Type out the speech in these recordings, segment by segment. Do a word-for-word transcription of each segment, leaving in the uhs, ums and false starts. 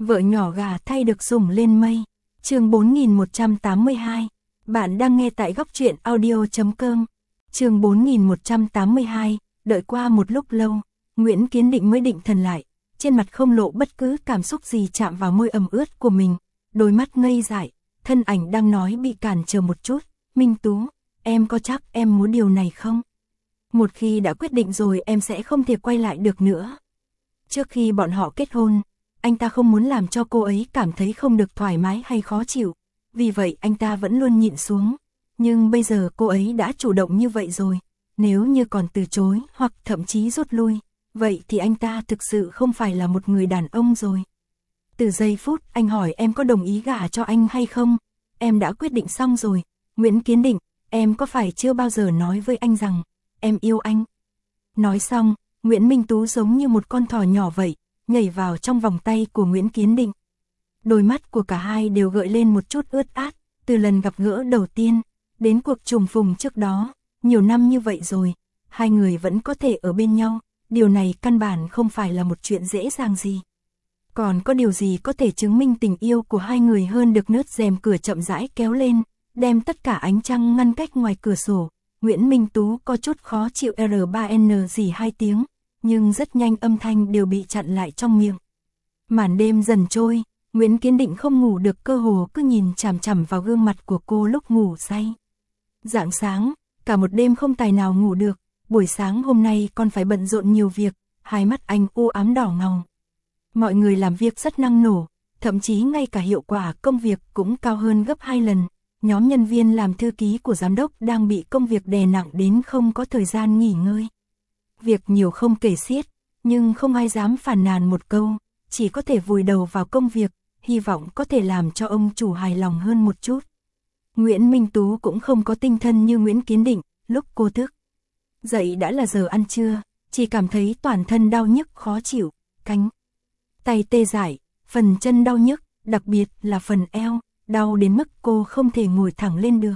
Vợ nhỏ gà thay được sủng lên mây. Chương bốn nghìn một trăm tám mươi hai. Bạn đang nghe tại góc truyện audio chấm com. Chương bốn nghìn một trăm tám mươi hai. Đợi qua một lúc lâu, Nguyễn Kiến Định mới định thần lại, trên mặt không lộ bất cứ cảm xúc gì chạm vào môi ẩm ướt của mình, đôi mắt ngây dại, thân ảnh đang nói bị cản trở một chút. Minh Tú, em có chắc em muốn điều này không? Một khi đã quyết định rồi em sẽ không thể quay lại được nữa. Trước khi bọn họ kết hôn, anh ta không muốn làm cho cô ấy cảm thấy không được thoải mái hay khó chịu, vì vậy anh ta vẫn luôn nhịn xuống. Nhưng bây giờ cô ấy đã chủ động như vậy rồi, nếu như còn từ chối hoặc thậm chí rút lui, vậy thì anh ta thực sự không phải là một người đàn ông rồi. Từ giây phút anh hỏi em có đồng ý gả cho anh hay không, em đã quyết định xong rồi. Nguyễn Kiến Định, em có phải chưa bao giờ nói với anh rằng em yêu anh? Nói xong, Nguyễn Minh Tú giống như một con thỏ nhỏ vậy, nhảy vào trong vòng tay của Nguyễn Kiến Định. Đôi mắt của cả hai đều gợi lên một chút ướt át, từ lần gặp gỡ đầu tiên, đến cuộc trùng phùng trước đó, nhiều năm như vậy rồi, hai người vẫn có thể ở bên nhau, điều này căn bản không phải là một chuyện dễ dàng gì. Còn có điều gì có thể chứng minh tình yêu của hai người hơn được nớt rèm cửa chậm rãi kéo lên, đem tất cả ánh trăng ngăn cách ngoài cửa sổ. Nguyễn Minh Tú có chút khó chịu R ba N gì hai tiếng, nhưng rất nhanh âm thanh đều bị chặn lại trong miệng. Màn đêm dần trôi, Nguyễn Kiến Định không ngủ được, cơ hồ cứ nhìn chằm chằm vào gương mặt của cô lúc ngủ say. Rạng sáng, cả một đêm không tài nào ngủ được, buổi sáng hôm nay còn phải bận rộn nhiều việc, hai mắt anh u ám đỏ ngầu. Mọi người làm việc rất năng nổ, thậm chí ngay cả hiệu quả công việc cũng cao hơn gấp hai lần. Nhóm nhân viên làm thư ký của giám đốc đang bị công việc đè nặng đến không có thời gian nghỉ ngơi. Việc nhiều không kể xiết, nhưng không ai dám phàn nàn một câu, chỉ có thể vùi đầu vào công việc, hy vọng có thể làm cho ông chủ hài lòng hơn một chút. Nguyễn Minh Tú cũng không có tinh thần như Nguyễn Kiến Định, lúc cô thức dậy đã là giờ ăn trưa, chỉ cảm thấy toàn thân đau nhức khó chịu, cánh tay tê dại, phần chân đau nhức, đặc biệt là phần eo, đau đến mức cô không thể ngồi thẳng lên được.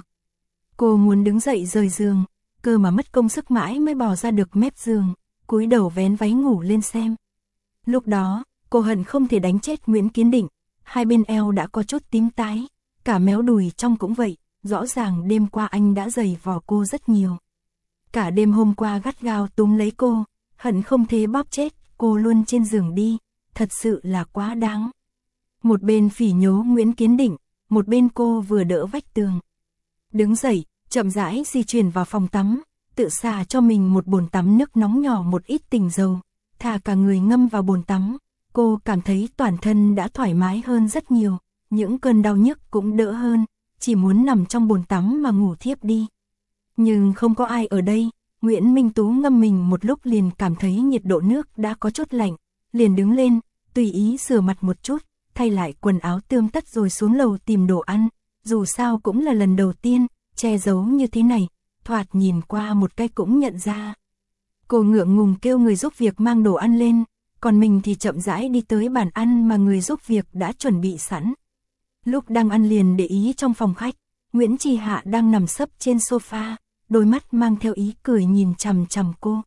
Cô muốn đứng dậy rời giường, cơ mà mất công sức mãi mới bò ra được mép giường, cúi đầu vén váy ngủ lên xem. Lúc đó, cô hận không thể đánh chết Nguyễn Kiến Định, hai bên eo đã có chút tím tái, cả méo đùi trong cũng vậy, rõ ràng đêm qua anh đã giày vò cô rất nhiều. Cả đêm hôm qua gắt gao túm lấy cô, hận không thể bóp chết cô luôn trên giường đi, thật sự là quá đáng. Một bên phỉ nhố Nguyễn Kiến Định, một bên cô vừa đỡ vách tường. Đứng dậy, chậm rãi di chuyển vào phòng tắm, tự xả cho mình một bồn tắm nước nóng nhỏ một ít tinh dầu, thả cả người ngâm vào bồn tắm. Cô cảm thấy toàn thân đã thoải mái hơn rất nhiều, những cơn đau nhức cũng đỡ hơn, chỉ muốn nằm trong bồn tắm mà ngủ thiếp đi. Nhưng không có ai ở đây, Nguyễn Minh Tú ngâm mình một lúc liền cảm thấy nhiệt độ nước đã có chút lạnh, liền đứng lên, tùy ý rửa mặt một chút, thay lại quần áo tươm tất rồi xuống lầu tìm đồ ăn, dù sao cũng là lần đầu tiên, che giấu như thế này, thoạt nhìn qua một cái cũng nhận ra. Cô ngượng ngùng kêu người giúp việc mang đồ ăn lên, còn mình thì chậm rãi đi tới bàn ăn mà người giúp việc đã chuẩn bị sẵn. Lúc đang ăn liền để ý trong phòng khách, Nguyễn Trì Hạ đang nằm sấp trên sofa, đôi mắt mang theo ý cười nhìn chằm chằm cô.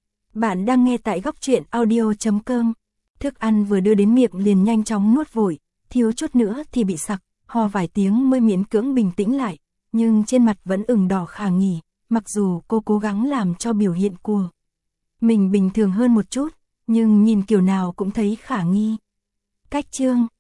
Bạn đang nghe tại góc truyện audio chấm com. Thức ăn vừa đưa đến miệng liền nhanh chóng nuốt vội, thiếu chút nữa thì bị sặc, ho vài tiếng mới miễn cưỡng bình tĩnh lại, nhưng trên mặt vẫn ửng đỏ khả nghỉ, mặc dù cô cố gắng làm cho biểu hiện của mình bình thường hơn một chút, nhưng nhìn kiểu nào cũng thấy khả nghi. Cách chương